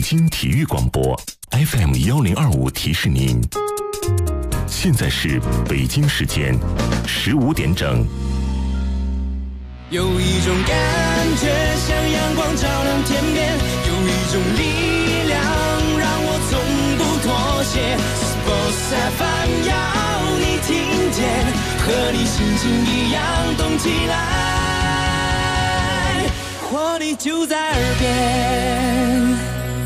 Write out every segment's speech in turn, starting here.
京体育广播 FM1025提示您，现在是北京时间15点整。 有一种感觉像阳光照亮天边，有一种力量让我从不妥协。Sports FM 要你听见，和你心情一样动起来，活力就在耳边。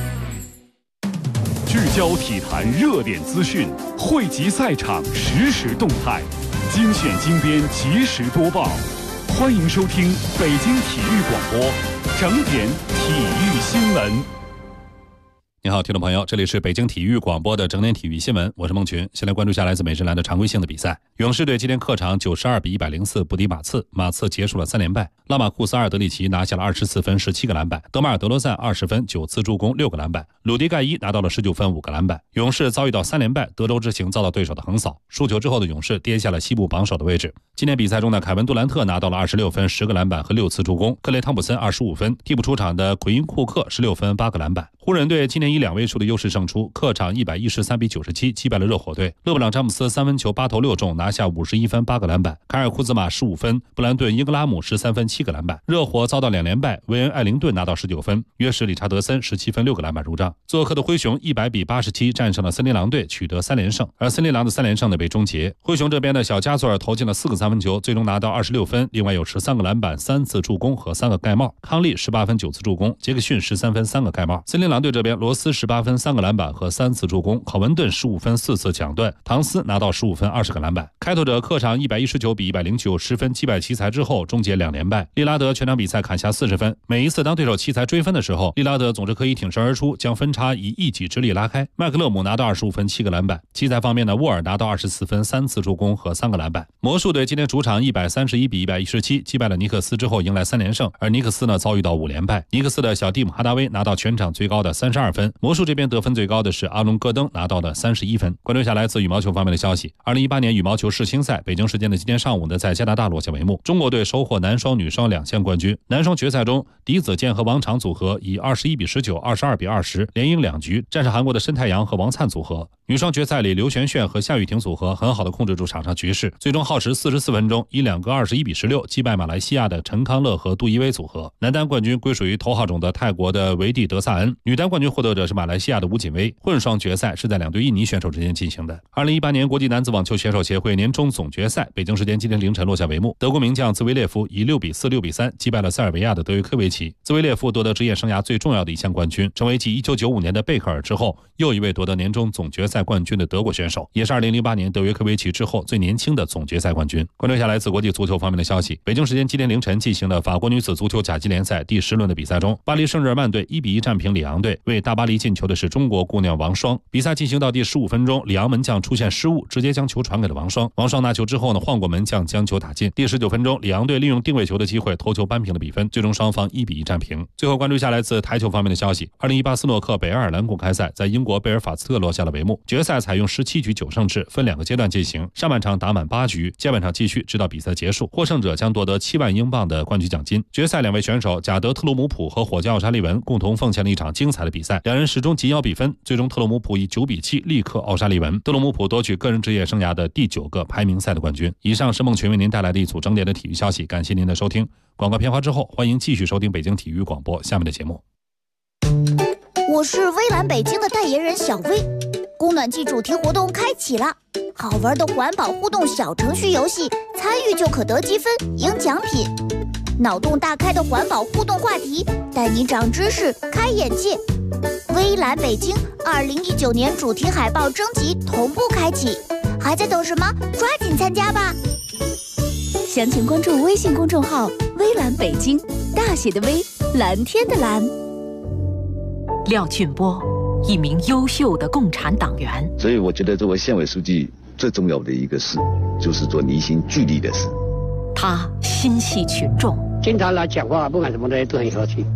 聚焦体坛热点资讯，汇集赛场实时动态，精选精编及时播报。欢迎收听北京体育广播整点体育新闻。 你好，听众朋友，这里是北京体育广播的整点体育新闻，我是孟群。先来关注下来自美职篮的常规性的比赛。勇士队今天客场92比104不敌马刺，马刺结束了3连败。拉马库斯·阿尔德里奇拿下了24分17个篮板，德马尔·德罗赞20分9次助攻6个篮板，鲁迪·盖伊拿到了19分5个篮板。勇士遭遇到3连败，德州之行遭到对手的横扫，输球之后的勇士跌下了西部榜首的位置。今天比赛中的凯文·杜兰特拿到了26分10个篮板和6次助攻，克雷·汤普森25分，替补出场的奎因·库克16分8个篮板。湖人队今天以2位数的优势胜出，客场113比97击败了热火队。勒布朗·詹姆斯3分球8投6中，拿下51分8个篮板。凯尔·库兹马15分，布兰顿·英格拉姆13分7个篮板。热火遭到2连败，韦恩·艾灵顿拿到19分，约什·理查德森17分6个篮板入账。做客的灰熊100比87战胜了森林狼队，取得3连胜，而森林狼的3连胜呢被终结。灰熊这边的小加索尔投进了4个3分球，最终拿到26分，另外有13个篮板、3次助攻和3个盖帽。康利18分9次助攻，杰克逊13分3个盖帽。森林狼队这边罗斯18分3个篮板和3次助攻，考文顿15分4次抢断，唐斯拿到15分20个篮板。开拓者客场119比10910分击败奇才之后，终结2连败。利拉德全场比赛砍下40分，每一次当对手奇才追分的时候，利拉德总是可以挺身而出，将分差以一己之力拉开。麦克勒姆拿到25分7个篮板。奇才方面呢，沃尔拿到24分3次助攻和3个篮板。魔术队今天主场131比117击败了尼克斯之后迎来3连胜，而尼克斯呢遭遇到5连败。尼克斯的小蒂姆哈达威拿到全场最高的32分，魔术这边得分最高的是阿隆戈登，拿到了31分。关注下来自羽毛球方面的消息，2018年羽毛球世青赛北京时间的今天上午呢，在加拿大落下帷幕。中国队收获男双、女双2项冠军。男双决赛中，狄子健和王昶组合以21比19、22比20连赢2局，战胜韩国的申太阳和王灿组合。女双决赛里，刘璇炫和夏雨婷组合很好的控制住场上局势，最终耗时44分钟，以2个21比16击败马来西亚的陈康乐和杜伊威组合。男单冠军归属于头号种的泰国的维蒂德萨恩，女单冠军获得者是马来西亚的吴锦薇。混双决赛是在2对印尼选手之间进行的。2018年国际男子网球选手协会年终总决赛北京时间今天凌晨落下帷幕，德国名将兹维列夫以6比4、6比3击败了塞尔维亚的德约科维奇。兹维列夫夺得职业生涯最重要的一项冠军，成为继1995年的贝克尔之后又一位夺得年终总决赛冠军的德国选手，也是2008年德约科维奇之后最年轻的总决赛冠军。关注下来自国际足球方面的消息，北京时间今天凌晨进行的法国女子足球甲级联赛第10轮的比赛中，巴黎圣日耳曼队1比1战平里昂队，为大巴黎进球的是中国姑娘王霜。比赛进行到第15分钟，里昂门将出现失误，直接将球传给了王霜。王霜拿球之后呢，晃过门将将球打进。第19分钟，里昂队利用定位球的机会头球扳平了比分，最终双方1比1战平。最后关注下来自台球方面的消息，2018斯诺克北爱尔兰公开赛在英国贝尔法斯特落下了帷幕，决赛采用17局9胜制，分2个阶段进行，上半场打满8局，下半场继续直到比赛结束，获胜者将夺得7万英镑的冠军奖金。决赛2位选手贾德特鲁姆普和火箭奥沙利文共同奉献了一场精彩的比赛，2人始终紧咬比分，最终特鲁姆普以9比7力克奥沙利文，特鲁姆普夺取个人职业生涯的第9个排名赛的冠军。以上是孟群为您带来的一组整点的体育消息，感谢您的收听。广告片花之后，欢迎继续收听北京体育广播下面的节目。 我是微蓝北京的代言人小薇，供暖季主题活动开启了，好玩的环保互动小程序游戏，参与就可得积分赢奖品。脑洞大开的环保互动话题，带你长知识开眼界。微蓝北京2019年主题海报征集同步开启，还在等什么？抓紧参加吧！ 详情关注微信公众号微蓝北京，大写的微，蓝天的蓝。 廖俊波，一名优秀的共产党员。 所以我觉得作为县委书记最重要的一个事，就是做凝心聚力的事。 他心系群众， 经常来讲话，不管什么的都很和气。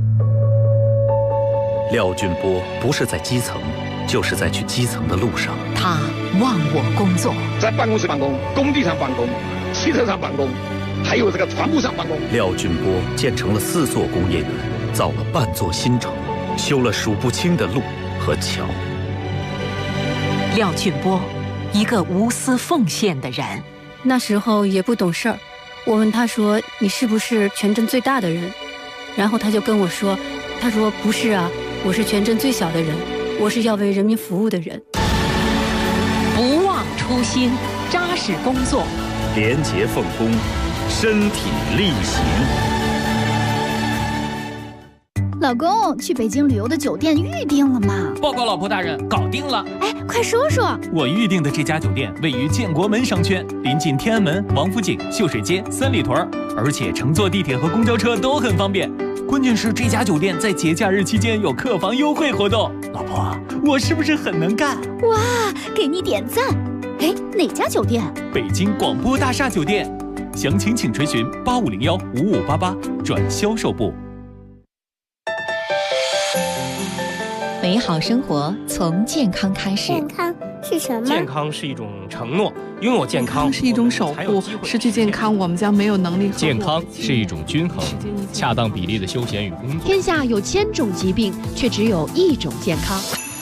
廖俊波不是在基层，就是在去基层的路上。 他忘我工作， 在办公室办公，工地上办公，汽车上办公，还有这个船坞上办公。 廖俊波建成了4座工业园，造了半座新城。 修了数不清的路和桥。 廖俊波，一个无私奉献的人。 那时候也不懂事儿，我问他说：“你是不是全镇最大的人？”然后他就跟我说：“他说不是啊，我是全镇最小的人，我是要为人民服务的人。” 不忘初心，扎实工作， 廉洁奉公，身体力行。 老公，去北京旅游的酒店预定了吗？ 报告老婆大人，搞定了。 哎，快说说。 我预定的这家酒店位于建国门商圈，临近天安门、王府井、秀水街、三里屯，而且乘坐地铁和公交车都很方便。关键是这家酒店在节假日期间有客房优惠活动。老婆，我是不是很能干？ 哇，给你点赞。哎，哪家酒店？ 北京广播大厦酒店。详情请垂询8501-5588转销售部。 美好生活从健康开始。 健康是什么？ 健康是一种承诺，拥有健康是一种守护，失去健康我们将没有能力。 健康是一种均衡，恰当比例的休闲与工作。 天下有1000种疾病，却只有1种健康。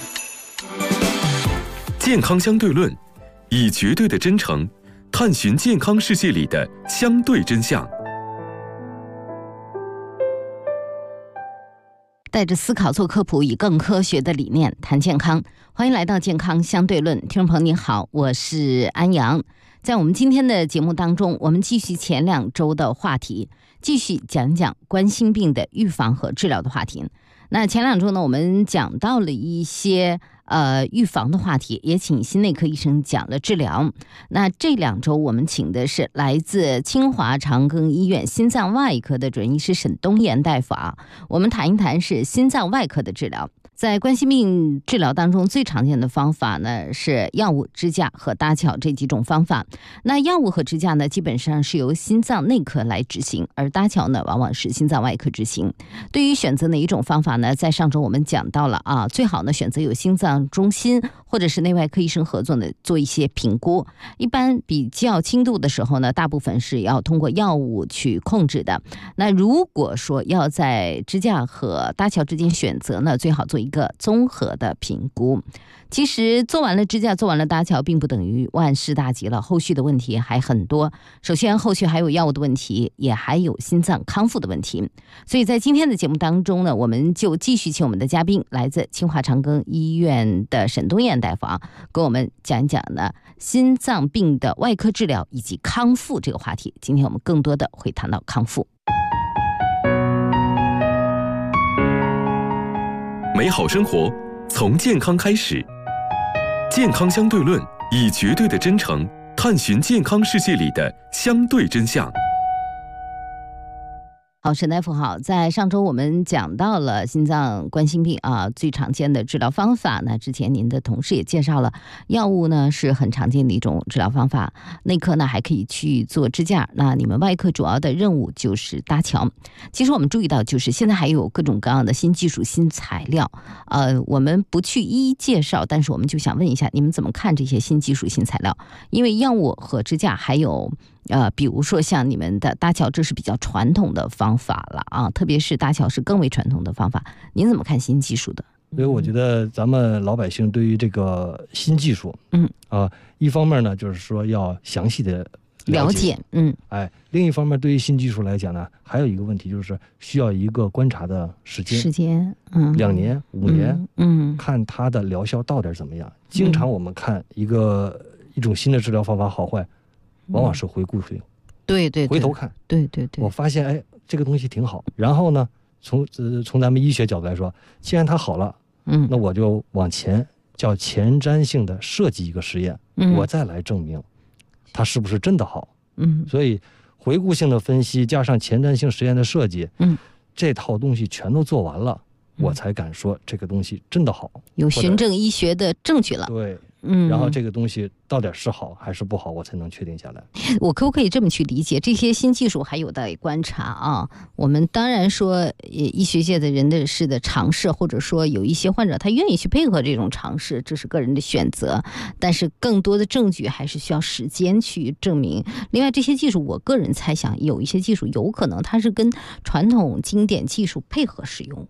健康相对论，以绝对的真诚探寻健康世界里的相对真相。 带着思考做科普，以更科学的理念谈健康。欢迎来到健康相对论，听众朋友你好，我是安阳。在我们今天的节目当中，我们继续前2周的话题，继续讲讲冠心病的预防和治疗的话题。那前2周呢，我们讲到了一些预防的话题，也请心内科医生讲了治疗。那这2周我们请的是来自清华长庚医院心脏外科的主任医师沈东岩大夫啊，我们谈一谈是心脏外科的治疗。在冠心病治疗当中，最常见的方法呢是药物、支架和搭桥这几种方法。那药物和支架呢，基本上是由心脏内科来执行，而搭桥呢，往往是心脏外科执行。对于选择哪一种方法呢，在上周我们讲到了啊，最好呢选择有心脏中心或者是内外科医生合作的做一些评估。一般比较轻度的时候呢，大部分是要通过药物去控制的。那如果说要在支架和搭桥之间选择呢，最好做一个综合的评估。其实做完了支架，做完了搭桥，并不等于万事大吉了，后续的问题还很多。首先后续还有药物的问题，也还有心脏康复的问题。所以在今天的节目当中呢，我们就继续请我们的嘉宾，来自清华长庚医院的沈东岩大夫啊，跟我们讲一讲呢心脏病的外科治疗以及康复这个话题。今天我们更多的会谈到康复。 美好生活从健康开始，健康相对论，以绝对的真诚探寻健康世界里的相对真相。 好，沈大夫好。在上周我们讲到了心脏冠心病啊最常见的治疗方法呢，之前您的同事也介绍了，药物呢是很常见的一种治疗方法，内科呢还可以去做支架，那你们外科主要的任务就是搭桥。其实我们注意到，就是现在还有各种各样的新技术、新材料，我们不去一一介绍，但是我们就想问一下，你们怎么看这些新技术、新材料？因为药物和支架还有比如说像你们的搭桥，这是比较传统的方法了啊，特别是搭桥是更为传统的方法。您怎么看新技术的？ 所以我觉得咱们老百姓对于这个新技术，一方面呢，就是说要详细的了解，另一方面对于新技术来讲呢，还有一个问题就是需要一个观察的时间，2年、5年，看它的疗效到底怎么样。经常我们看一种新的治疗方法好坏，往往是回顾性， 对， 回头看， 对， 我发现这个东西挺好，然后呢，从咱们医学角度来说，既然它好了，那我就往前叫前瞻性的设计一个实验，我再来证明它是不是真的好。所以回顾性的分析加上前瞻性实验的设计，这套东西全都做完了，我才敢说这个东西真的好， 有循证医学的证据了。 对。然后这个东西到底是好还是不好，我才能确定下来。 我可不可以这么去理解，这些新技术还有待观察啊？我们当然说医学界的人的是的尝试，或者说有一些患者他愿意去配合这种尝试，这是个人的选择，但是更多的证据还是需要时间去证明。另外这些技术我个人猜想，有一些技术有可能它是跟传统经典技术配合使用。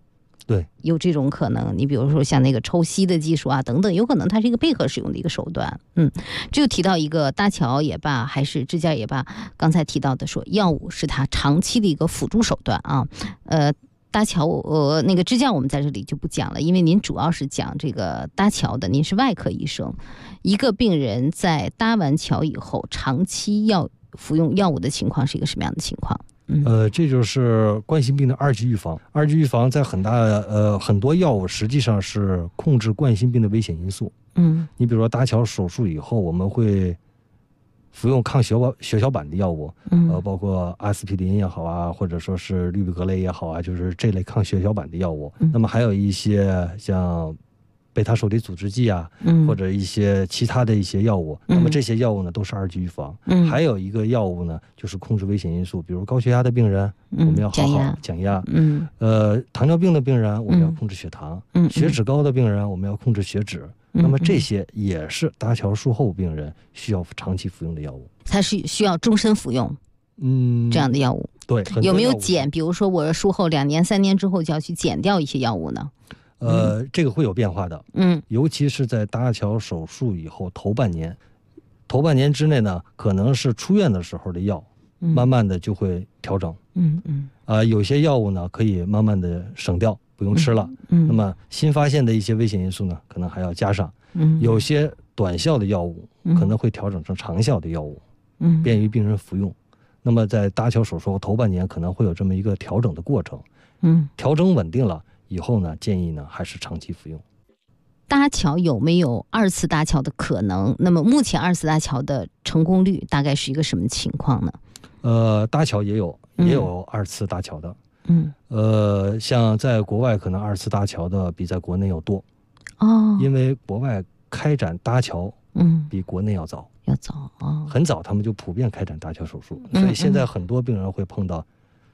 对， 有这种可能。你比如说像那个抽吸的技术啊等等，有可能它是一个配合使用的一个手段。这就提到一个搭桥也罢，还是支架也罢，刚才提到的说药物是它长期的一个辅助手段啊。搭桥那个支架我们在这里就不讲了，因为您主要是讲这个搭桥的，您是外科医生。一个病人在搭完桥以后，长期要服用药物的情况是一个什么样的情况？ 这就是冠心病的二级预防。二级预防在很多药物实际上是控制冠心病的危险因素。你比如说搭桥手术以后，我们会服用抗血小板的药物，包括阿司匹林也好啊，或者说是氯吡格雷也好啊，就是这类抗血小板的药物。那么还有一些像贝塔受体阻滞剂啊，或者一些其他的一些药物，那么这些药物呢都是二级预防。还有一个药物呢就是控制危险因素，比如高血压的病人，我们要好好降压。糖尿病的病人我们要控制血糖，血脂高的病人我们要控制血脂。那么这些也是搭桥术后病人需要长期服用的药物， 它是需要终身服用。这样的药物， 对， 有没有减？比如说我术后2年3年之后就要去减掉一些药物呢？ 这个会有变化的。尤其是在搭桥手术以后头半年之内呢，可能是出院的时候的药，慢慢的就会调整。有些药物呢可以慢慢的省掉，不用吃了。那么新发现的一些危险因素呢，可能还要加上。有些短效的药物可能会调整成长效的药物，便于病人服用。那么在搭桥手术后头半年可能会有这么一个调整的过程。调整稳定了以后呢，建议呢还是长期服用。 搭桥有没有2次搭桥的可能？那么目前2次搭桥的成功率大概是一个什么情况呢？ 搭桥也有2次搭桥的。像在国外可能2次搭桥的比在国内要多。因为国外开展搭桥比国内要早，很早他们就普遍开展搭桥手术，所以现在很多病人会碰到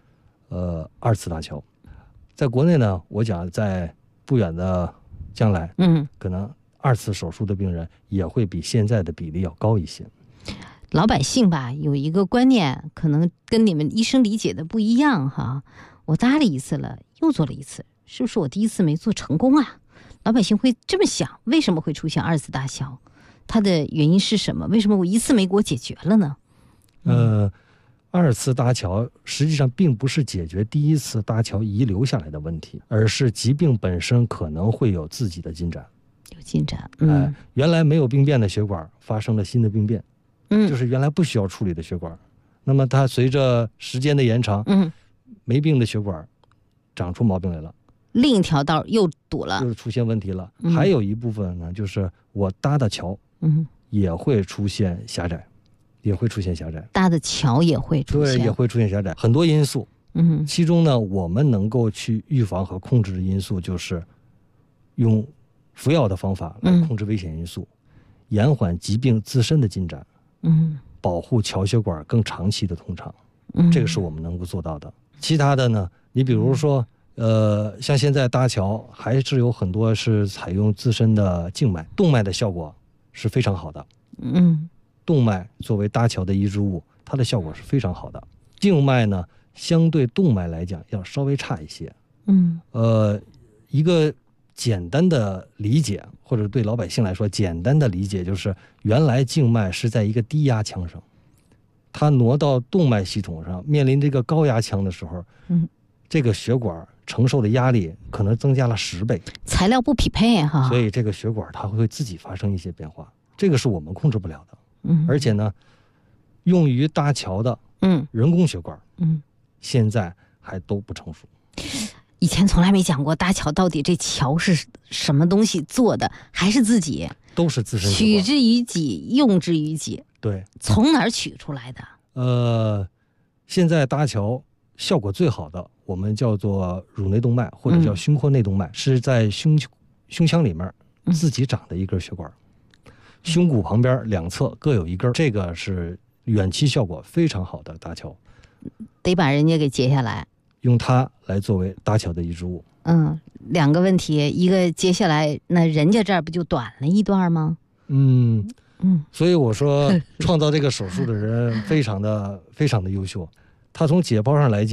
2次搭桥。在国内呢，我讲在不远的将来，可能2次手术的病人也会比现在的比例要高一些。 老百姓吧有一个观念，可能跟你们医生理解的不一样哈。我搭了1次了，又做了1次，是不是我第1次没做成功啊？老百姓会这么想，为什么会出现2次搭桥？它的原因是什么？为什么我1次没给我解决了呢 ？2次搭桥实际上并不是解决第1次搭桥遗留下来的问题，而是疾病本身可能会有自己的进展。 有进展。 原来没有病变的血管发生了新的病变，就是原来不需要处理的血管，那么它随着时间的延长，没病的血管长出毛病来了， 另一条道又堵了， 又出现问题了。还有一部分呢，就是我搭的桥，也会出现狭窄，搭的桥也会出现， 对，也会出现狭窄，很多因素。其中呢，我们能够去预防和控制的因素就是用服药的方法来控制危险因素，延缓疾病自身的进展，保护桥血管更长期的通畅，这个是我们能够做到的。其他的呢，你比如说像现在搭桥还是有很多是采用自身的静脉，动脉的效果是非常好的。动脉作为搭桥的移植物，它的效果是非常好的。静脉呢，相对动脉来讲要稍微差一些。一个简单的理解，或者对老百姓来说简单的理解，就是原来静脉是在一个低压腔上，它挪到动脉系统上，面临这个高压腔的时候，这个血管承受的压力可能增加了10倍， 材料不匹配哈， 所以这个血管它会自己发生一些变化，这个是我们控制不了的。而且呢，用于搭桥的人工血管，现在还都不成熟。 以前从来没讲过搭桥到底这桥是什么东西做的，还是自己都是自身血管，取之于己，用之于己。 对， 从哪儿取出来的？ 现在搭桥效果最好的，我们叫做乳内动脉或者叫胸廓内动脉，是在胸腔里面自己长的一根血管，胸骨旁边2侧各有1根，这个是远期效果非常好的搭桥。 得把人家给截下来， 用它来作为搭桥的移植物。 2个问题，一个接下来那人家这儿不就短了一段吗？ 所以我说创造这个手术的人非常的优秀。他从解剖上来讲，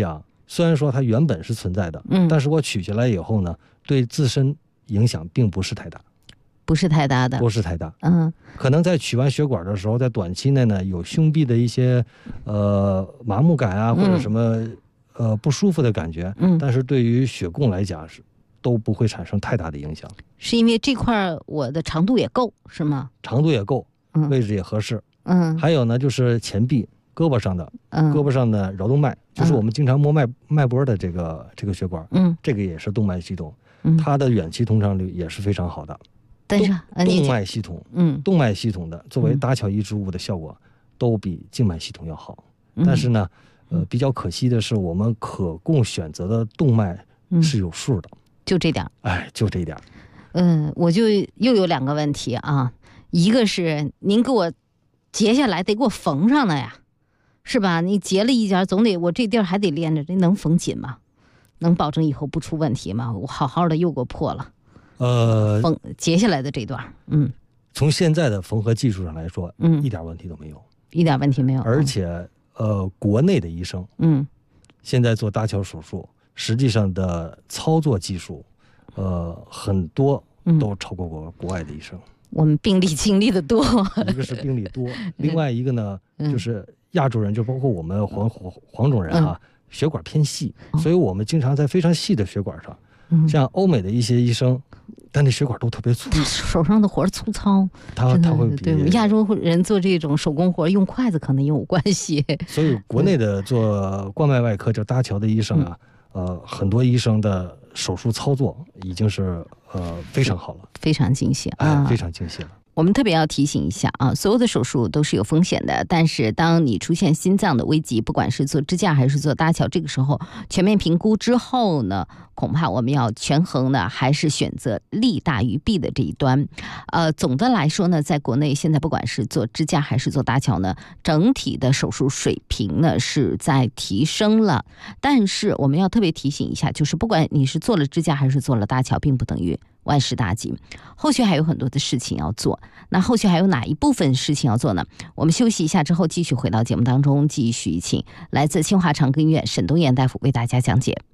虽然说它原本是存在的，但是我取下来以后呢，对自身影响并不是太大。 不是太大的， 不是太大。可能在取完血管的时候，在短期内呢，有胸壁的一些麻木感啊，或者什么不舒服的感觉。但是对于血供来讲都不会产生太大的影响。 是因为这块我的长度也够，是吗？ 长度也够，位置也合适。还有呢，就是前臂、胳膊上的，桡动脉，就是我们经常摸脉搏的这个血管。这个也是动脉系统，它的远期通畅率也是非常好的。 但是动脉系统，动脉系统的作为搭桥移植物的效果都比静脉系统要好。但是呢，比较可惜的是，我们可供选择的动脉是有数的， 就这点。 就这点。 我就又有2个问题啊，一个是您给我截下来得给我缝上了呀，是吧？你截了一截，总得我这地儿还得连着，这能缝紧吗？能保证以后不出问题吗？我好好的又给我破了。截下来的这段， 从现在的缝合技术上来说，一点问题都没有， 一点问题没有。 而且，国内的医生，现在做搭桥手术，实际上的操作技术，很多都超过国外的医生。 我们病例经历的多， 一个是病例多，另外一个呢，就是亚洲人，就包括我们黄种人啊，血管偏细，所以我们经常在非常细的血管上，像欧美的一些医生。但那血管都特别粗， 手上的活粗糙， 他会比对亚洲人做这种手工活用筷子可能也有关系。 所以国内的做冠脉外科这搭桥的医生啊，很多医生的手术操作已经是非常好了， 非常精细非常精细了。 我们特别要提醒一下啊，所有的手术都是有风险的，但是当你出现心脏的危急，不管是做支架还是做搭桥，这个时候全面评估之后呢，恐怕我们要权衡的还是选择利大于弊的这一端。总的来说呢，在国内现在不管是做支架还是做搭桥呢，整体的手术水平呢是在提升了，但是我们要特别提醒一下，就是不管你是做了支架还是做了搭桥，并不等于万事大吉，后续还有很多的事情要做。那后续还有哪一部分事情要做呢？我们休息一下之后，继续回到节目当中，继续请来自清华长庚医院沈东岩大夫为大家讲解。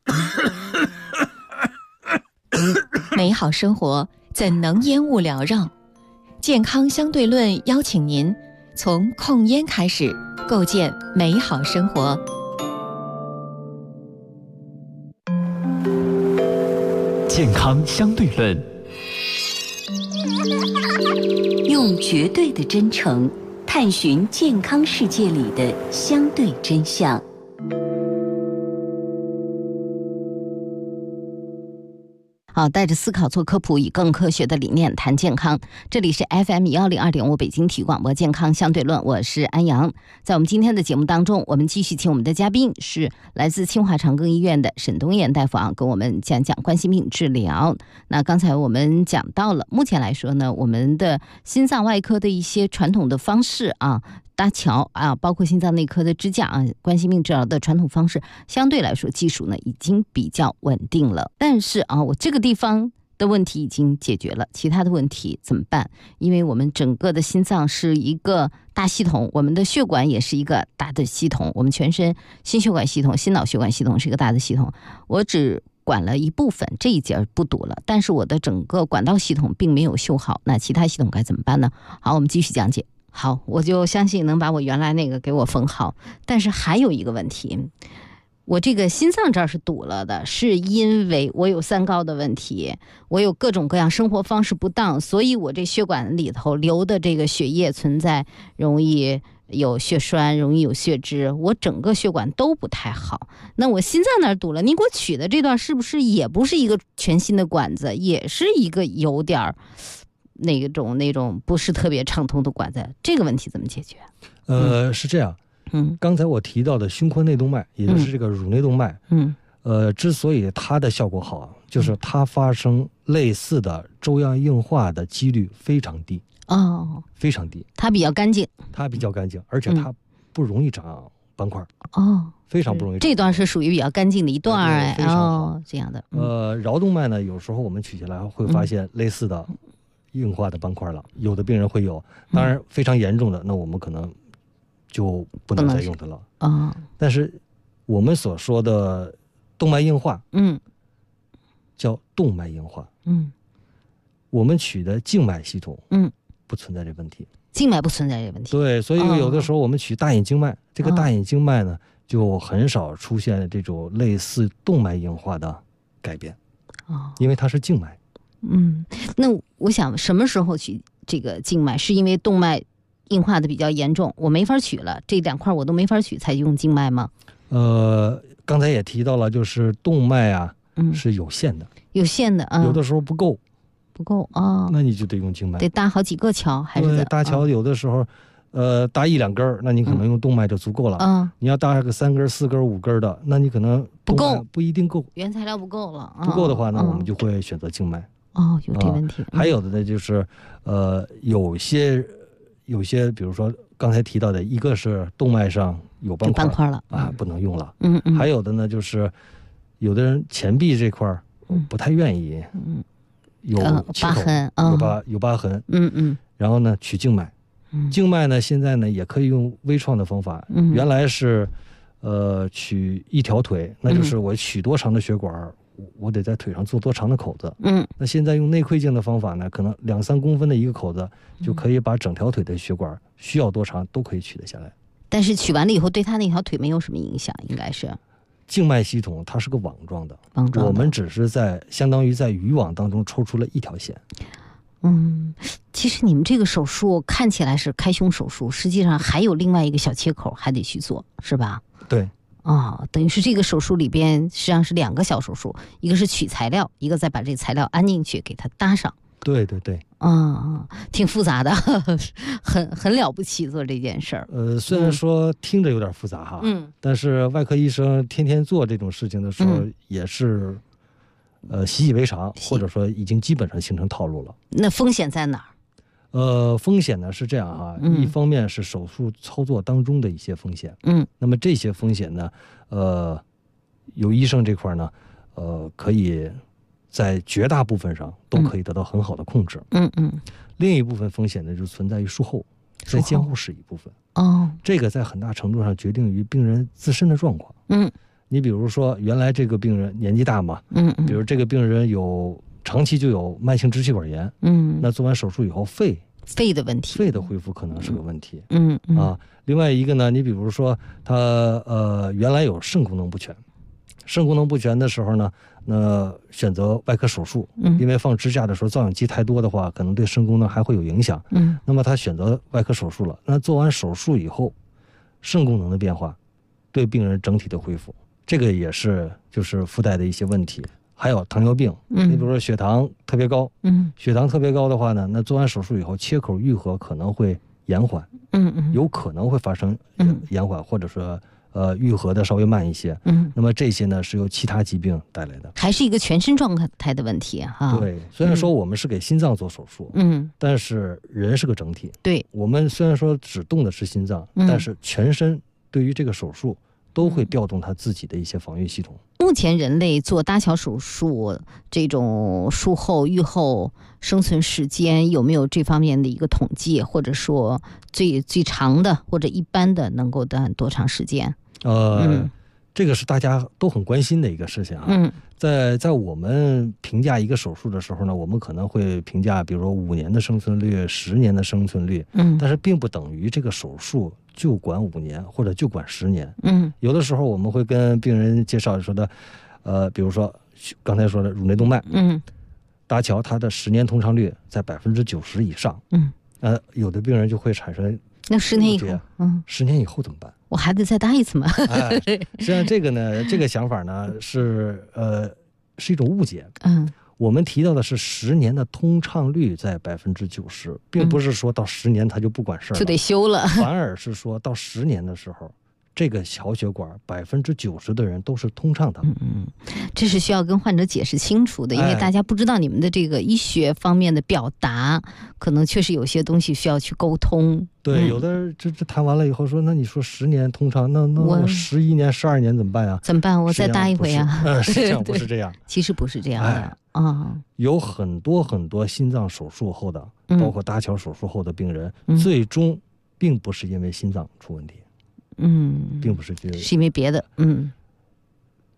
美好生活怎能烟雾缭绕？健康相对论邀请您从控烟开始，构建美好生活。 健康相对论， 用绝对的真诚探寻健康世界里的相对真相。 好，带着思考做科普，以更科学的理念谈健康。这里是 FM102.5北京体育广播健康相对论，我是安阳。在我们今天的节目当中，我们继续请我们的嘉宾是来自清华长庚医院的沈东岩大夫跟我们讲讲冠心病治疗。那刚才我们讲到了，目前来说呢，我们的心脏外科的一些传统的方式搭桥包括心脏内科的支架冠心病治疗的传统方式，相对来说技术呢已经比较稳定了。但是我这个地方的问题已经解决了，其他的问题怎么办？因为我们整个的心脏是一个大系统，我们的血管也是一个大的系统，我们全身心血管系统、心脑血管系统是一个大的系统。我只管了一部分，这一节不堵了，但是我的整个管道系统并没有修好，那其他系统该怎么办呢？好，我们继续讲解。好，我就相信能把我原来那个给我缝好。但是还有一个问题，我这个心脏这儿是堵了的，是因为我有三高的问题，我有各种各样生活方式不当，所以我这血管里头流的这个血液存在容易有血栓，容易有血脂，我整个血管都不太好。那我心脏那儿堵了，你给我取的这段是不是也不是一个全新的管子，也是一个有点那种不是特别畅通的管子？这个问题怎么解决？ 是这样，刚才我提到的胸廓内动脉，也就是这个乳内动脉，之所以它的效果好，就是它发生类似的粥样硬化的几率非常低非常低。它比较干净，而且它不容易长斑块非常不容易。这段是属于比较干净的一段非常好这样的。 桡动脉呢，有时候我们取下来会发现类似的硬化的斑块了，有的病人会有，当然非常严重的，那我们可能就不能再用它了但是我们所说的动脉硬化，叫动脉硬化，我们取的静脉系统，不存在这问题。 静脉不存在这问题。 对，所以有的时候我们取大隐静脉，这个大隐静脉呢，就很少出现这种类似动脉硬化的改变，因为它是静脉。 那我想什么时候取这个静脉？是因为动脉硬化的比较严重，我没法取了，这2块我都没法取，才用静脉吗？ 刚才也提到了，就是动脉啊，是有限的， 有限的啊， 有的时候不够啊， 那你就得用静脉， 得搭好几个桥，还是对，搭桥有的时候，搭1-2根，那你可能用动脉就足够了。你要搭个3根、4根、5根的，那你可能不够， 不一定够， 原材料不够了。 不够的话呢，我们就会选择静脉。 有这问题。 还有的呢，就是有些，比如说刚才提到的，一个是动脉上有斑块了啊，不能用了。还有的呢，就是有的人前臂这块不太愿意，有疤痕， 有疤痕。然后呢，取静脉。静脉呢，现在呢也可以用微创的方法。原来是取一条腿，那就是我取多长的血管，我得在腿上做多长的口子。那现在用内窥镜的方法呢，可能2-3公分的一个口子，就可以把整条腿的血管需要多长都可以取得下来。 但是取完了以后，对他那条腿没有什么影响，应该是。 静脉系统它是个网状的，我们只是相当于在渔网当中抽出了一条线。 其实你们这个手术看起来是开胸手术，实际上还有另外一个小切口还得去做，是吧？ 对。 等于是这个手术里边实际上是2个小手术，一个是取材料，一个再把这材料安进去给它搭上。 对， 挺复杂的，很了不起做这件事儿。 虽然说听着有点复杂哈，但是外科医生天天做这种事情的时候，也是习以为常，或者说已经基本上形成套路了。 那风险在哪儿？ 风险呢是这样哈，一方面是手术操作当中的一些风险，那么这些风险呢，有医生这块呢，可以在绝大部分上都可以得到很好的控制。另一部分风险呢，就存在于术后，在监护室一部分。这个在很大程度上决定于病人自身的状况。你比如说，原来这个病人年纪大嘛，比如这个病人长期就有慢性支气管炎，那做完手术以后肺的问题， 肺的恢复可能是个问题。另外一个呢，你比如说他原来有肾功能不全，肾功能不全的时候呢，那选择外科手术，因为放支架的时候造影剂太多的话，可能对肾功能还会有影响。那么他选择外科手术了，那做完手术以后，肾功能的变化对病人整体的恢复，这个也是就是附带的一些问题。还有糖尿病，你比如说血糖特别高，血糖特别高的话呢，那做完手术以后切口愈合可能会延缓，有可能会发生延缓，或者说愈合的稍微慢一些。那么这些呢是由其他疾病带来的， 还是一个全身状态的问题哈。 对，虽然说我们是给心脏做手术，但是人是个整体。 对， 我们虽然说只动的是心脏，但是全身对于这个手术都会调动它自己的一些防御系统。 目前人类做搭桥手术这种术后愈后生存时间有没有这方面的一个统计，或者说最长的或者一般的能够待多长时间？ 这个是大家都很关心的一个事情啊。在我们评价一个手术的时候呢，我们可能会评价比如说5年的生存率、10年的生存率，但是并不等于这个手术就管5年或者就管10年。有的时候我们会跟病人介绍说的，比如说刚才说的乳内动脉，搭桥它的10年通畅率在90%以上。有的病人就会产生那10年以后 ，10年以后怎么办？ 我还得再搭一次吗？ 实际上这个呢，这个想法呢是一种误解。我们提到的是10年的通畅率在90%，并不是说到10年他就不管事儿了， 就得修了， 反而是说到10年的时候，这个小血管90%的人都是通畅的。 这是需要跟患者解释清楚的，因为大家不知道你们的这个医学方面的表达，可能确实有些东西需要去沟通。 对，有的这谈完了以后说，那你说10年通畅，那我11年、12年怎么办呀？ 怎么办？我再搭一回啊？ 实际上不是这样， 其实不是这样的有很多心脏手术后的，包括搭桥手术后的病人，最终并不是因为心脏出问题。并不是是因为别的。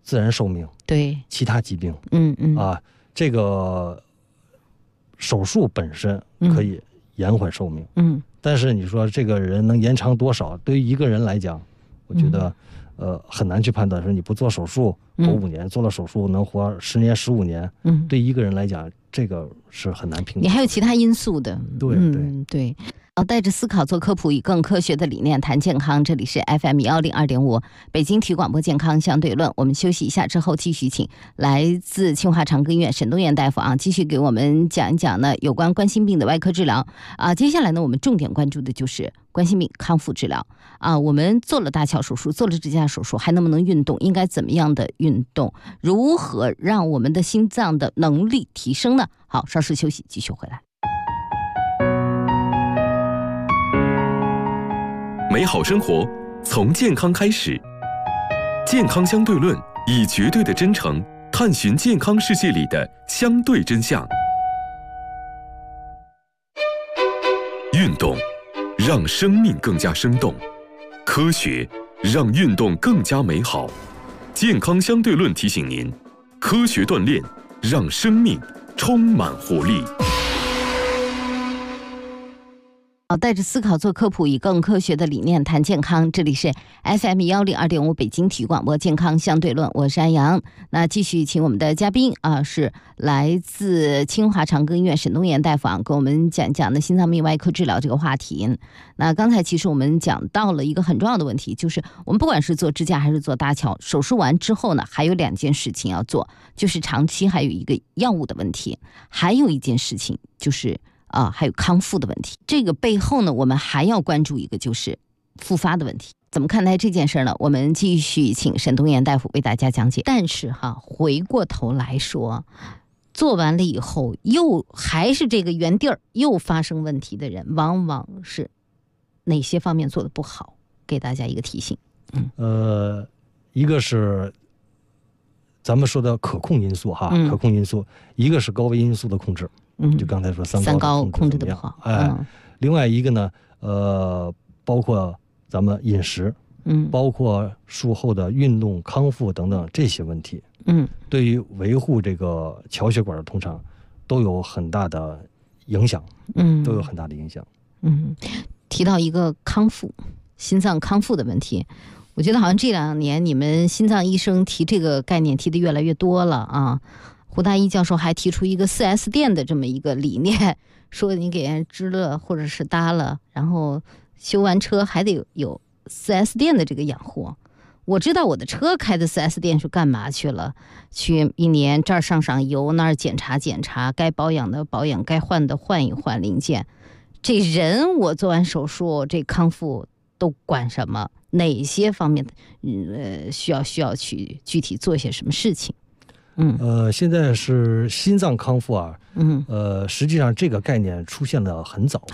自然寿命， 对其他疾病，这个手术本身可以延缓寿命，但是你说这个人能延长多少？对于一个人来讲，我觉得很难去判断。说你不做手术活5年，做了手术能活10年、15年，对一个人来讲，这个是很难评估。 你还有其他因素的， 对。 带着思考做科普，以更科学的理念谈健康。这里是 FM102.5 北京体育广播健康相对论。我们休息一下之后，继续请来自清华长庚医院沈东岩大夫继续给我们讲一讲呢有关冠心病的外科治疗接下来呢，我们重点关注的就是冠心病康复治疗我们做了搭桥手术，做了支架手术，还能不能运动？应该怎么样的运动？如何让我们的心脏的能力提升呢？好，稍事休息，继续回来。 美好生活从健康开始，健康相对论以绝对的真诚探寻健康世界里的相对真相。运动让生命更加生动，科学让运动更加美好。健康相对论提醒您，科学锻炼让生命充满活力。 带着思考做科普，以更科学的理念谈健康。这里是 FM102.5 北京体育广播健康相对论，我是安阳。那继续请我们的嘉宾是来自清华长庚医院沈东岩大夫跟我们讲的心脏病外科治疗这个话题。那刚才其实我们讲到了一个很重要的问题，就是我们不管是做支架还是做搭桥，手术完之后呢，还有2件事情要做，就是长期还有一个药物的问题，还有一件事情就是还有康复的问题。这个背后呢，我们还要关注一个就是复发的问题。怎么看待这件事呢？我们继续请沈东岩大夫为大家讲解。但是回过头来说，做完了以后又还是这个原地儿又发生问题的人，往往是哪些方面做的不好？给大家一个提醒。 一个是咱们说的可控因素可控因素，一个是高危因素的控制。就刚才说三高控制的不好。 另外一个呢，包括咱们饮食，包括术后的运动康复等等这些问题，对于维护这个桥血管的通畅都有很大的影响，都有很大的影响。 提到一个康复，心脏康复的问题，我觉得好像这2年你们心脏医生提这个概念提的越来越多了胡大一教授还提出一个4S 店的这么一个理念，说你给人支了或者是搭了，然后修完车还得有 4S 店的这个养护。我知道我的车开的 4S 店是干嘛去了，去1年这儿上油，那儿检查，该保养的保养，该换的换一换零件。这人我做完手术，这康复都管什么？哪些方面需要去具体做些什么事情？ 现在是心脏康复实际上这个概念出现的很早，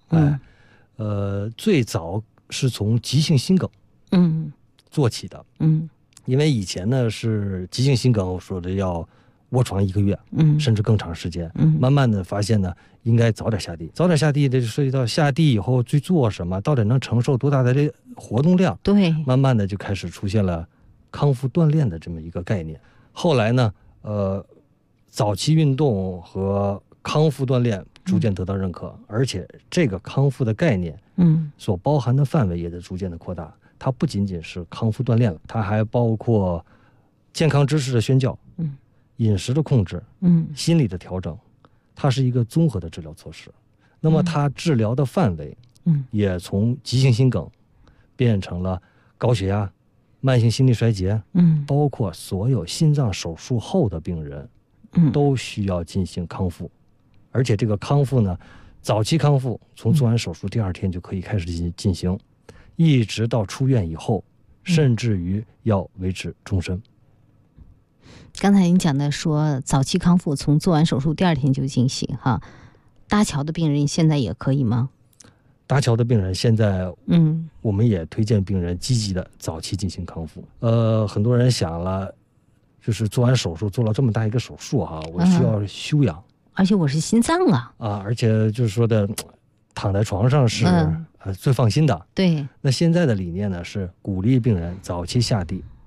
最早是从急性心梗做起的，因为以前呢是急性心梗，我说的要卧床1个月，甚至更长时间，慢慢的发现呢，应该早点下地，这就涉及到下地以后去做什么，到底能承受多大的这活动量， 对， 慢慢的就开始出现了康复锻炼的这么一个概念。后来呢，早期运动和康复锻炼逐渐得到认可，而且这个康复的概念，所包含的范围也在逐渐的扩大。它不仅仅是康复锻炼了，它还包括健康知识的宣教，饮食的控制，心理的调整，它是一个综合的治疗措施。那么它治疗的范围，也从急性心梗变成了高血压、慢性心力衰竭，包括所有心脏手术后的病人，都需要进行康复。而且这个康复呢，早期康复从做完手术第2天就可以开始进行，一直到出院以后，甚至于要维持终身。 刚才您讲的说早期康复从做完手术第2天就进行搭桥的病人现在也可以吗？ 搭桥的病人现在，我们也推荐病人积极的早期进行康复。很多人想了，就是做完手术做了这么大一个手术我需要休养， 而且我是心脏而且就是说的，躺在床上是最放心的。 对。 那现在的理念呢是鼓励病人早期下地，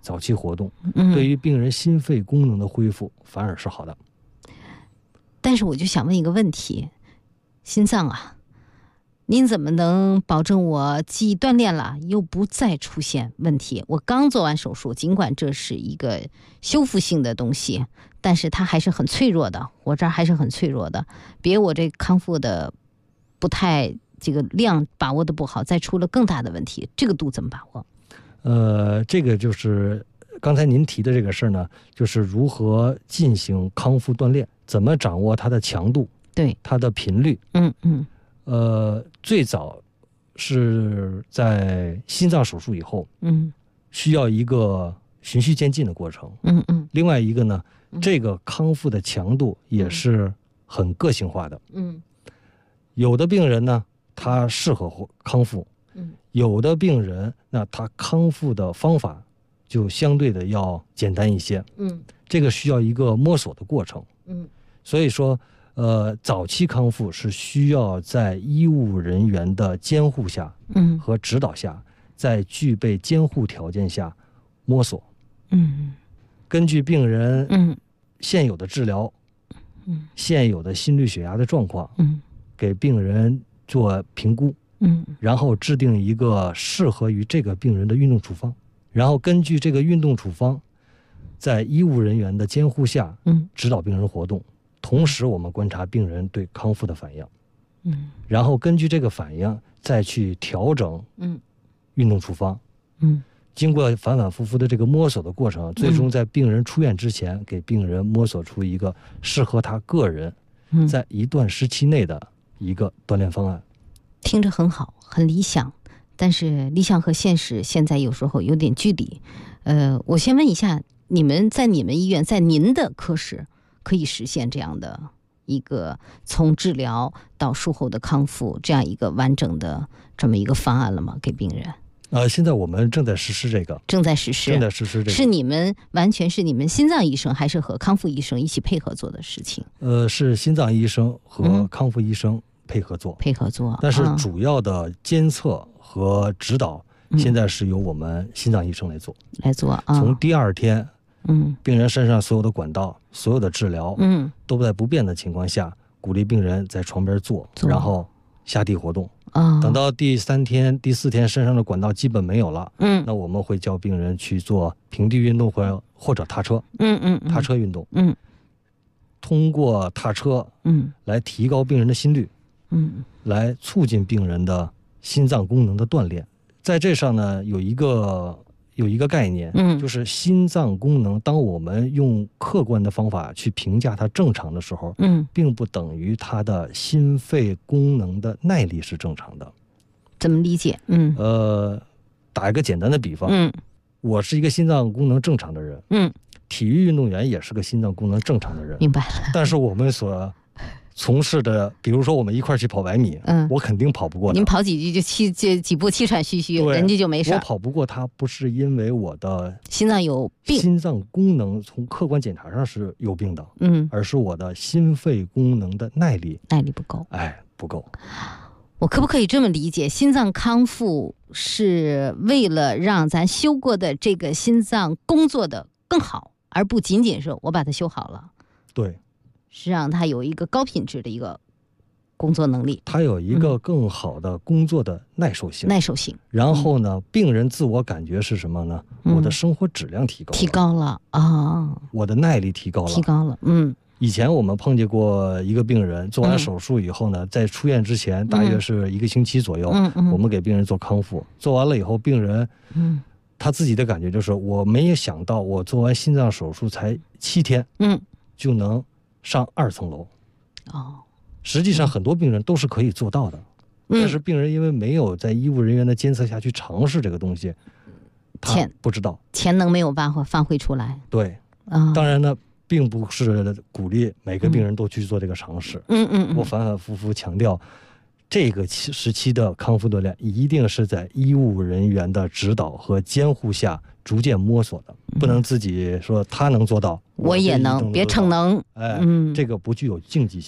早期活动，对于病人心肺功能的恢复反而是好的。 但是我就想问一个问题，心脏啊，您怎么能保证我既锻炼了又不再出现问题？我刚做完手术，尽管这是一个修复性的东西，但是它还是很脆弱的，我这儿还是很脆弱的，别我这康复的不太这个量把握的不好，再出了更大的问题，这个度怎么把握？ 这个就是刚才您提的这个事儿呢，就是如何进行康复锻炼，怎么掌握它的强度， 对它的频率。最早是在心脏手术以后，需要一个循序渐进的过程。另外一个呢，这个康复的强度也是很个性化的。有的病人呢，他适合康复。有的病人，那他康复的方法就相对的要简单一些。这个需要一个摸索的过程。所以说，早期康复是需要在医务人员的监护下，和指导下，在具备监护条件下摸索。根据病人现有的治疗，现有的心率血压的状况，给病人做评估。然后制定一个适合于这个病人的运动处方，然后根据这个运动处方，在医务人员的监护下，指导病人活动。同时，我们观察病人对康复的反应，然后根据这个反应再去调整，运动处方，经过反反复复的这个摸索的过程，最终在病人出院之前，给病人摸索出一个适合他个人，在一段时期内的一个锻炼方案。 听着很好，很理想，但是理想和现实现在有时候有点距离。我先问一下，你们医院，在您的科室可以实现这样的一个从治疗到术后的康复这样一个完整的这么一个方案了吗？给病人？ 现在我们正在实施这个。 正在实施这个。是你们完全是你们心脏医生，还是和康复医生一起配合做的事情？ 是心脏医生和康复医生配合做，但是主要的监测和指导现在是由我们心脏医生来做。从第二天，病人身上所有的管道、所有的治疗，都在不变的情况下，鼓励病人在床边坐，然后下地活动。等到第3天、第4天身上的管道基本没有了，那我们会叫病人去做平地运动或者踏车，踏车运动，通过踏车，来提高病人的心率。来促进病人的心脏功能的锻炼。在这上呢，有一个概念，就是心脏功能，当我们用客观的方法去评价它正常的时候，并不等于它的心肺功能的耐力是正常的。 怎么理解？ 打一个简单的比方，我是一个心脏功能正常的人，体育运动员也是个心脏功能正常的人， 明白了。 但是我们所从事的，比如说我们一块去跑100米，我肯定跑不过他。 您跑几句就几步气喘吁吁，人家就没事。 我跑不过他，不是因为我的心脏有病， 心脏功能从客观检查上是有病的，而是我的心肺功能的耐力不够， 不够。 我可不可以这么理解，心脏康复是为了让咱修过的这个心脏工作的更好，而不仅仅是我把它修好了？ 对。 是让他有一个高品质的一个工作能力， 他有一个更好的工作的耐受性。然后呢，病人自我感觉是什么呢？我的生活质量提高了啊，我的耐力提高了。以前我们碰见过一个病人，做完手术以后呢，在出院之前大约是1个星期左右，我们给病人做康复，做完了以后，病人他自己的感觉就是，我没有想到我做完心脏手术才7天，就能上2层楼。实际上很多病人都是可以做到的，但是病人因为没有在医务人员的监测下去尝试这个东西，他不知道潜能没有发挥出来。 对，当然呢，并不是鼓励每个病人都去做这个尝试。我反反复复强调，这个时期的康复锻炼一定是在医务人员的指导和监护下逐渐摸索的，不能自己说他能做到， 我也能，别逞能。 这个不具有竞技性。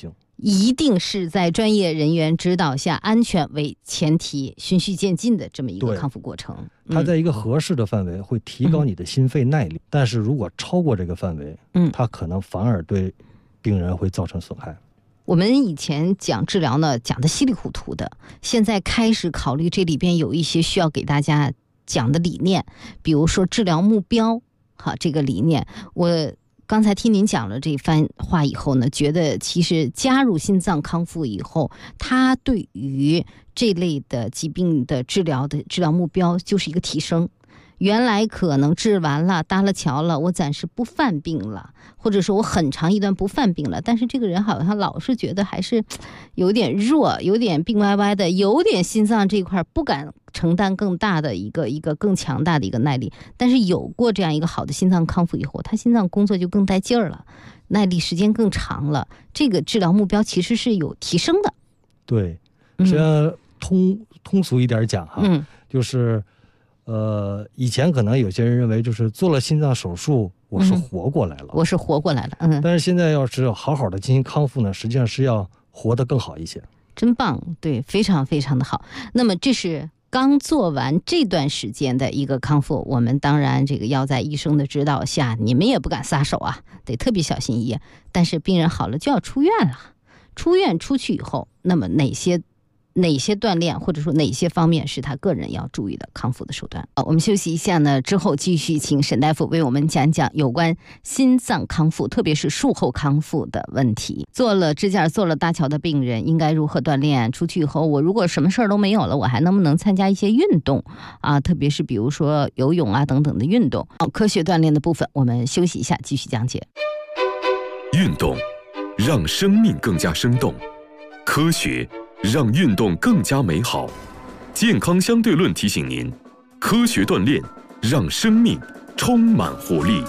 一定是在专业人员指导下，安全为前提，循序渐进的这么一个康复过程。 它在一个合适的范围会提高你的心肺耐力，但是如果超过这个范围，它可能反而对病人会造成损害。 我们以前讲治疗呢，讲的稀里糊涂的，现在开始考虑这里边有一些需要给大家讲的理念，比如说治疗目标，这个理念，我刚才听您讲了这番话以后呢，觉得其实加入心脏康复以后，它对于这类的疾病的治疗目标就是一个提升。原来可能治完了搭了桥了，我暂时不犯病了，或者说我很长一段不犯病了，但是这个人好像老是觉得还是有点弱，有点病歪歪的，有点心脏这块不敢承担更大的一个更强大的一个耐力。但是有过这样一个好的心脏康复以后，他心脏工作就更带劲儿了，耐力时间更长了，这个治疗目标其实是有提升的。 对，实际上通俗一点讲就是以前可能有些人认为就是做了心脏手术我是活过来了， 我是活过来了， 但是现在要是好好的进行康复呢，实际上是要活得更好一些。 真棒，对，非常非常的好。那么这是刚做完这段时间的一个康复，我们当然这个要在医生的指导下，你们也不敢撒手啊，得特别小心翼翼。但是病人好了就要出院了，出院出去以后，那么哪些锻炼或者说哪些方面是他个人要注意的康复的手段？我们休息一下呢，之后继续请沈大夫为我们讲讲有关心脏康复，特别是术后康复的问题。做了支架、做了搭桥的病人应该如何锻炼？出去以后，我如果什么事儿都没有了，我还能不能参加一些运动啊？特别是比如说游泳啊等等的运动。科学锻炼的部分，我们休息一下，继续讲解。 运动让生命更加生动，科学让运动更加美好。健康相对论提醒您，科学锻炼让生命充满活力。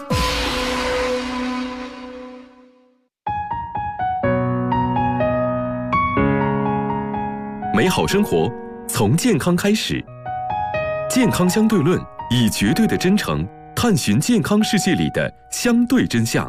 美好生活从健康开始。健康相对论以绝对的真诚探寻健康世界里的相对真相。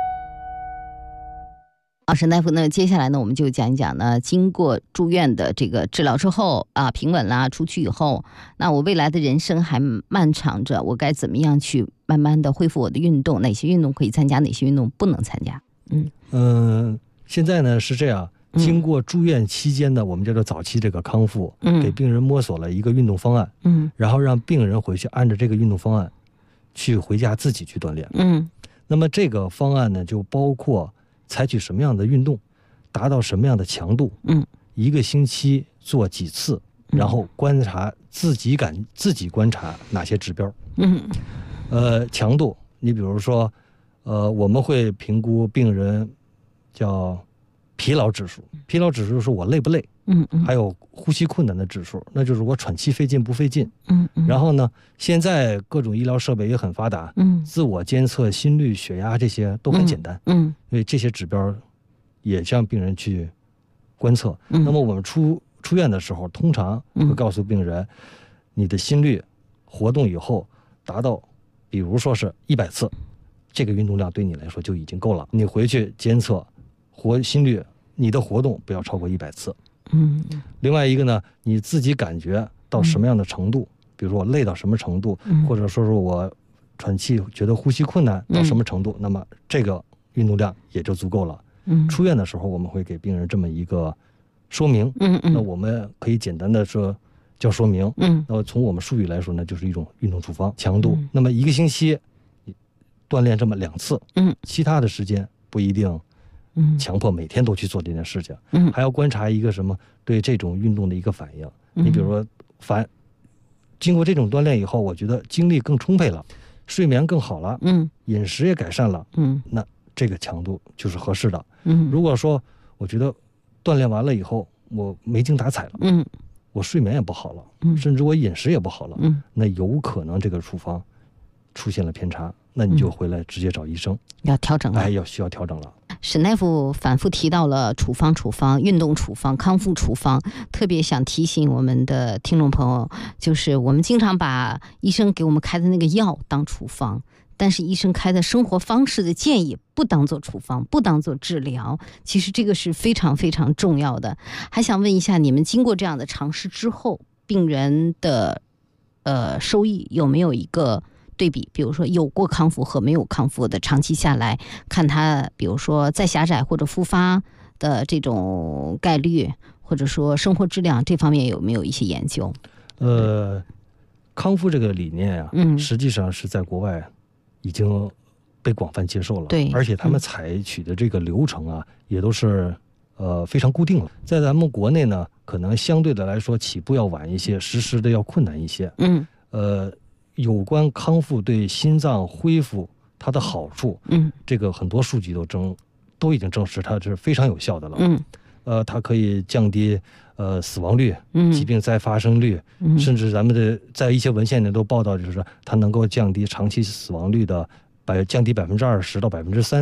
沈大夫呢，接下来呢，我们就讲一讲呢，经过住院的这个治疗之后啊，平稳啦，出去以后，那我未来的人生还漫长着，我该怎么样去慢慢的恢复我的运动？哪些运动可以参加，哪些运动不能参加？ 现在呢是这样，经过住院期间的我们叫做早期这个康复，给病人摸索了一个运动方案，然后让病人回去按照这个运动方案去回家自己去锻炼。那么这个方案呢，就包括采取什么样的运动，达到什么样的强度，一个星期做几次，然后观察自己观察哪些指标。强度，你比如说，我们会评估病人叫疲劳指数，疲劳指数是我累不累，还有呼吸困难的指数，那就是我喘气费劲不费劲。然后呢，现在各种医疗设备也很发达，自我监测心率、血压这些都很简单，因为这些指标也让病人去观测。那么我们出院的时候，通常会告诉病人，你的心率活动以后达到，比如说是100次，这个运动量对你来说就已经够了。你回去监测心率，你的活动不要超过100次。另外一个呢，你自己感觉到什么样的程度，比如说我累到什么程度，或者说是我喘气觉得呼吸困难到什么程度，那么这个运动量也就足够了。出院的时候我们会给病人这么一个说明，那我们可以简单的说叫说明，那么从我们术语来说呢，就是一种运动处方强度。那么一个星期锻炼这么2次，其他的时间不一定强迫每天都去做这件事情，还要观察一个什么对这种运动的一个反应。你比如说经过这种锻炼以后，我觉得精力更充沛了，睡眠更好了，饮食也改善了，那这个强度就是合适的。如果说我觉得锻炼完了以后我没精打采了，我睡眠也不好了，甚至我饮食也不好了，那有可能这个处方出现了偏差，那你就回来直接找医生， 要调整了， 需要调整了。 沈大夫反复提到了处方、运动处方、康复处方，特别想提醒我们的听众朋友，就是我们经常把医生给我们开的那个药当处方， 但是医生开的生活方式的建议不当做处方，不当做治疗，其实这个是非常非常重要的。还想问一下，你们经过这样的尝试之后，病人的收益有没有一个对比？比如说有过康复和没有康复的，长期下来看他比如说再狭窄或者复发的这种概率，或者说生活质量这方面有没有一些研究？ 康复这个理念啊，实际上是在国外已经被广泛接受了， 对， 而且他们采取的这个流程啊，也都是非常固定了。在咱们国内呢，可能相对的来说起步要晚一些，实施的要困难一些。有关康复对心脏恢复它的好处，这个很多数据都已经证实它是非常有效的了。它可以降低死亡率、疾病再发生率，甚至咱们在一些文献里都报道，就是它能够降低长期死亡率的降低20%到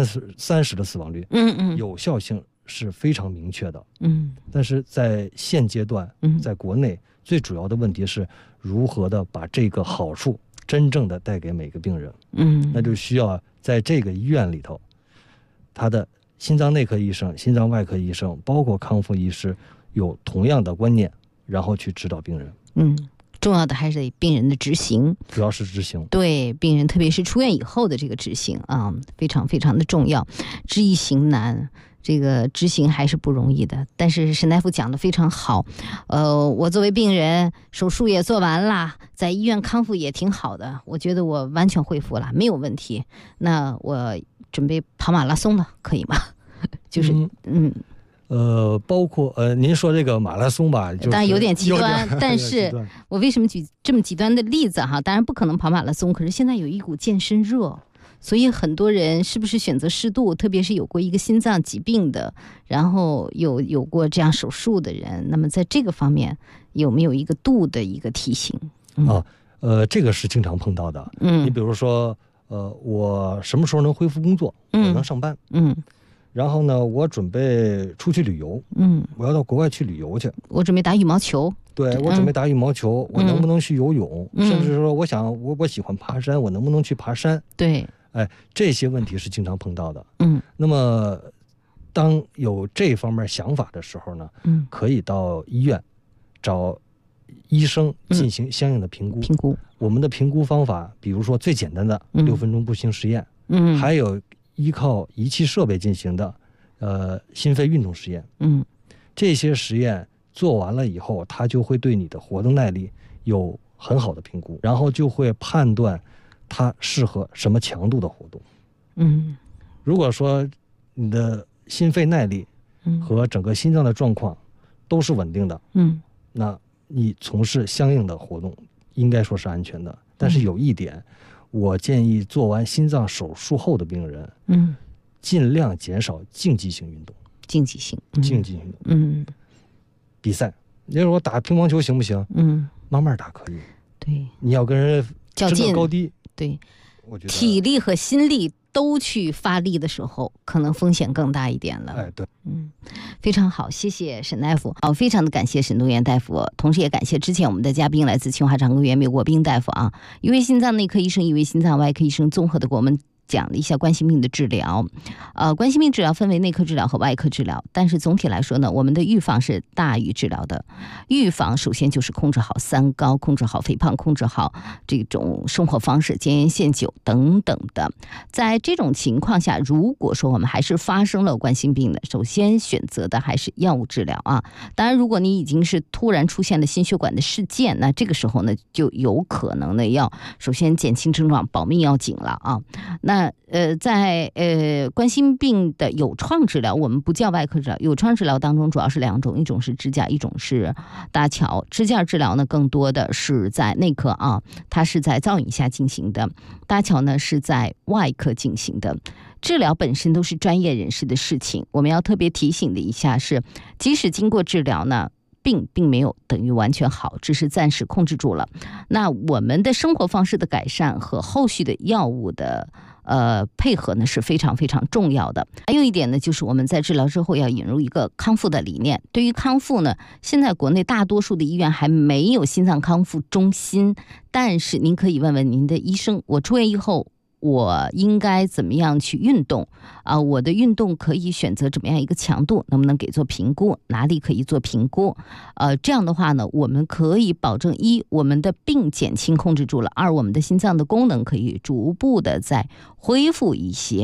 30%的死亡率。有效性是非常明确的。但是在现阶段，在国内最主要的问题是如何的把这个好处真正的带给每个病人。那就需要在这个医院里头，他的心脏内科医生、心脏外科医生，包括康复医师，有同样的观念，然后去指导病人。 重要的还是病人的执行， 主要是执行。 对病人，特别是出院以后的这个执行啊，非常非常的重要。知易行难，这个执行还是不容易的。但是沈大夫讲的非常好，我作为病人，手术也做完了，在医院康复也挺好的，我觉得我完全恢复了，没有问题。那我准备跑马拉松了，可以吗？就是包括您说这个马拉松吧， 当然有点极端，但是我为什么举这么极端的例子哈？当然不可能跑马拉松，可是现在有一股健身热，所以很多人是不是选择适度，特别是有过一个心脏疾病的，然后有过这样手术的人，那么在这个方面有没有一个度的一个提醒？ 这个是经常碰到的。你比如说，我什么时候能恢复工作？我能上班。然后呢，我准备出去旅游，我要到国外去旅游去。 我准备打羽毛球， 对，我准备打羽毛球，我能不能去游泳？甚至说，我喜欢爬山，我能不能去爬山？ 对， 这些问题是经常碰到的。那么当有这方面想法的时候呢，可以到医院找医生进行相应的评估。我们的评估方法，比如说最简单的6分钟步行实验，还有依靠仪器设备进行的心肺运动实验。这些实验做完了以后，它就会对你的活动耐力有很好的评估，然后就会判断它适合什么强度的活动。如果说你的心肺耐力和整个心脏的状况都是稳定的，那你从事相应的活动应该说是安全的。但是有一点，我建议做完心脏手术后的病人，尽量减少竞技性运动。竞技性运动，比赛，你说我打乒乓球行不行？慢慢打可以。 对， 你要跟人较劲高低。 对， 我觉得体力和心力都去发力的时候，可能风险更大一点了。 对， 非常好，谢谢沈大夫。非常的感谢沈东元大夫，同时也感谢之前我们的嘉宾，来自清华长庚医院苗国斌大夫啊，一位心脏内科医生，一位心脏外科医生，综合的给我们讲了一下冠心病的治疗。冠心病治疗分为内科治疗和外科治疗，但是总体来说呢，我们的预防是大于治疗的。预防首先就是控制好三高，控制好肥胖，控制好这种生活方式，戒烟限酒等等的。在这种情况下，如果说我们还是发生了冠心病的，首先选择的还是药物治疗啊。当然，如果你已经是突然出现了心血管的事件，那这个时候呢，就有可能呢要首先减轻症状，保命要紧了啊。那在冠心病的有创治疗，我们不叫外科治疗，有创治疗当中主要是两种，一种是支架，一种是搭桥。支架治疗呢，更多的是在内科啊，它是在造影下进行的；搭桥呢是在外科进行的。治疗本身都是专业人士的事情，我们要特别提醒的一下是，即使经过治疗呢，并没有等于完全好，只是暂时控制住了。那我们的生活方式的改善和后续的药物的配合呢是非常非常重要的。还有一点呢，就是我们在治疗之后要引入一个康复的理念。对于康复呢，现在国内大多数的医院还没有心脏康复中心，但是您可以问问您的医生，我出院以后我应该怎么样去运动我的运动可以选择怎么样一个强度，能不能给做评估，哪里可以做评估这样的话呢，我们可以保证一，我们的病减轻控制住了；二，我们的心脏的功能可以逐步的再恢复一些。